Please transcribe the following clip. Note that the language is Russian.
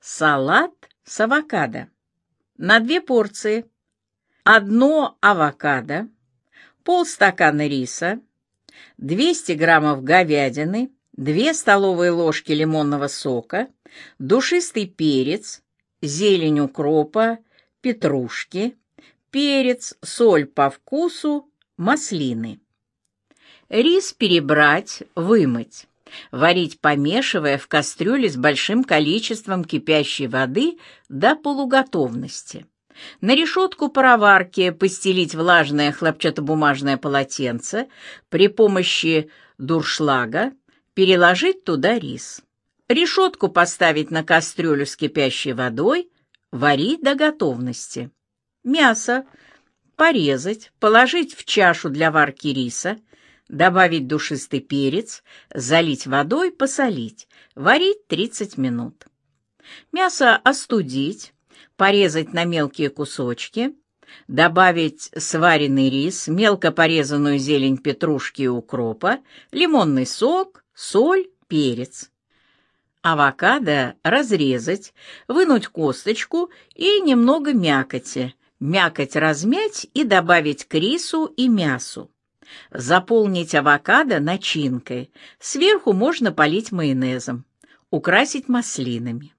Салат с авокадо. На 2 порции. 1 авокадо, полстакана риса, 200 граммов говядины, 2 столовые ложки лимонного сока, душистый перец, зелень укропа, петрушки, перец, соль по вкусу, маслины. Рис перебрать, вымыть. Варить, помешивая в кастрюле с большим количеством кипящей воды до полуготовности. На решетку пароварки постелить влажное хлопчатобумажное полотенце, при помощи дуршлага переложить туда рис. Решетку поставить на кастрюлю с кипящей водой, варить до готовности. Мясо порезать, положить в чашу для варки риса, добавить душистый перец, залить водой, посолить, варить 30 минут. Мясо остудить, порезать на мелкие кусочки, добавить сваренный рис, мелко порезанную зелень петрушки и укропа, лимонный сок, соль, перец. Авокадо разрезать, вынуть косточку и немного мякоти. Мякоть размять и добавить к рису и мясу. Заполнить авокадо начинкой. Сверху можно полить майонезом. Украсить маслинами.